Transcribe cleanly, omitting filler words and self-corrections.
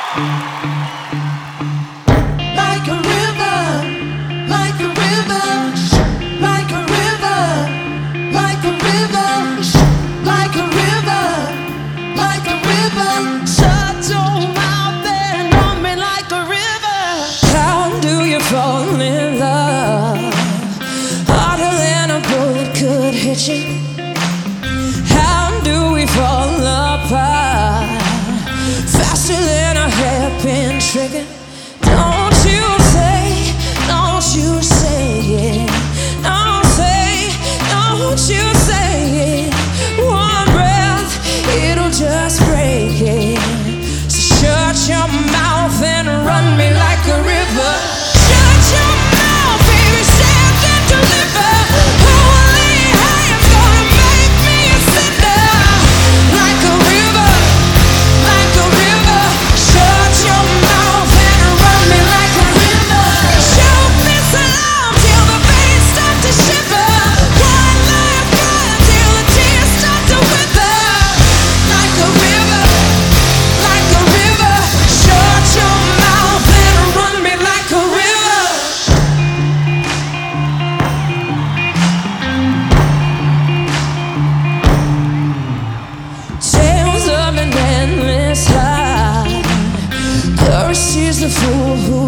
Like a river, like a river, like a river, like a river, like a river, like a river. Shut your mouth and run me like a river. How do you fall in love? Harder than a bullet could hit you. How do we fall apart? Faster than a hairpin trigger. Don't you say it. Don't you say it. One breath, it'll just break it. So shut your mouth and run me like a river. Shut your mouth, baby, stand and deliver. Holy hands gonna make me a sinner. Like a river, like a river. Shut your mouth and run me like a river. Show me some love till the veins start to shiver. One life cry till the tears start to wither. Like a river, like a river. Shut your mouth and run me like a river. Tales of an endless high. Cursed is the fool who